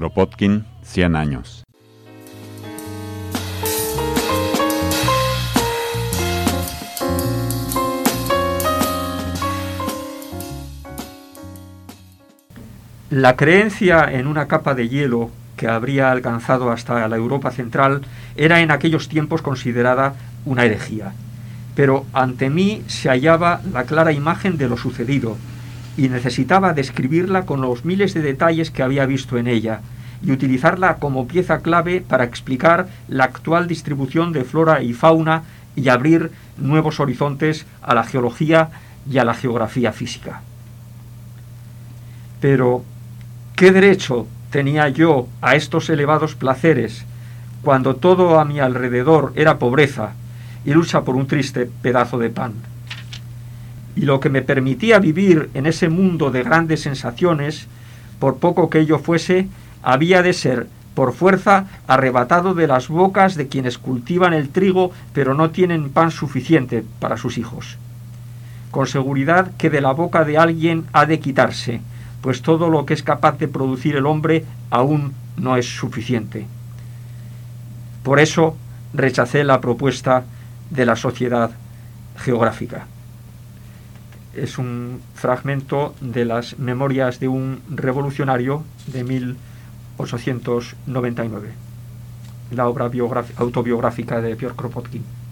Kropotkin, 100 años. La creencia en una capa de hielo que habría alcanzado hasta la Europa central era en aquellos tiempos considerada una herejía. Pero ante mí se hallaba la clara imagen de lo sucedido y necesitaba describirla con los miles de detalles que había visto en ella y utilizarla como pieza clave para explicar la actual distribución de flora y fauna y abrir nuevos horizontes a la geología y a la geografía física. Pero, ¿qué derecho tenía yo a estos elevados placeres cuando todo a mi alrededor era pobreza y lucha por un triste pedazo de pan? Y lo que me permitía vivir en ese mundo de grandes sensaciones, por poco que ello fuese, había de ser, por fuerza, arrebatado de las bocas de quienes cultivan el trigo pero no tienen pan suficiente para sus hijos. Con seguridad que de la boca de alguien ha de quitarse, pues todo lo que es capaz de producir el hombre aún no es suficiente. Por eso rechacé la propuesta de la Sociedad Geográfica. Es un fragmento de las Memorias de un revolucionario de 1899, la obra autobiográfica de Piotr Kropotkin.